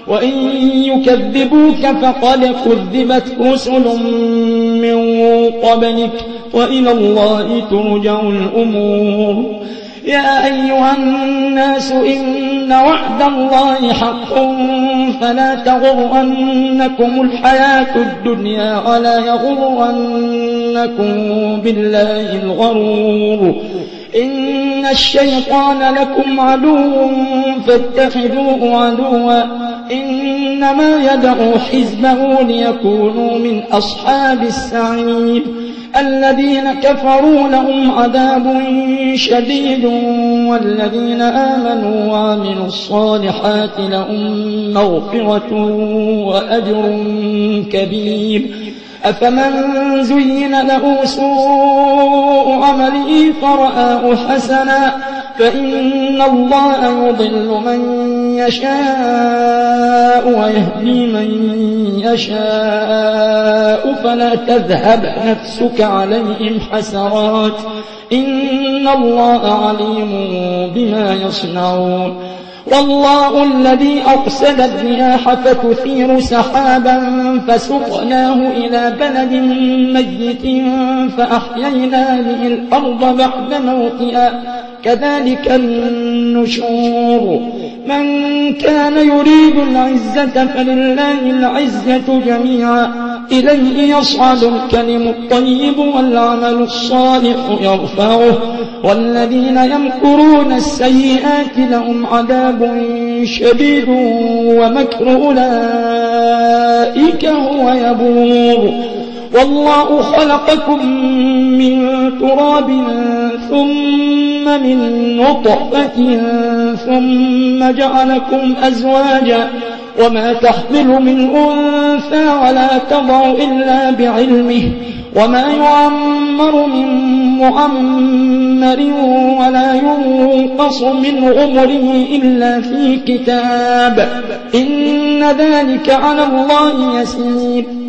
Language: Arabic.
وإن يكذبوك فقد كذبت رسل من قبلك وإلى الله ترجع الأمور. يا أيها الناس إن وعد الله حق فلا تغرنكم الحياة الدنيا ولا يغرنكم بالله الغرور. إن الشيطان لكم عدو فاتخذوه عدوا إنما يدعو حزبه ليكونوا من أصحاب السعير. الذين كفروا لهم عذاب شديد والذين آمنوا وعملوا الصالحات لهم مغفرة وأجر كبير. أفمن زين له سوء عمله فرآه حسنا فإن الله يضل من يشاء ويهدي من يشاء فلا تذهب نفسك عليهم حسرات إن الله عليم بما يصنعون. والله الذي أرسل الرياح فتثير سحابا فسقناه إلى بلد ميت فأحيينا به الأرض بعد موتها كذلك النشور. من كان يريد العزة فلله العزة جميعا إليه يصعد الكلم الطيب والعمل الصالح يرفعه والذين يمكرون السيئات لهم عذاب شديد ومكر أولئك هو يبور. والله خلقكم من تراب ثم من نطفة ثم جعلكم أزواجا وما تحمل من أنثى ولا تضع إلا بعلمه وما يعمر من معمر ولا ينقص من عمره إلا في كتاب إن ذلك على الله يسير.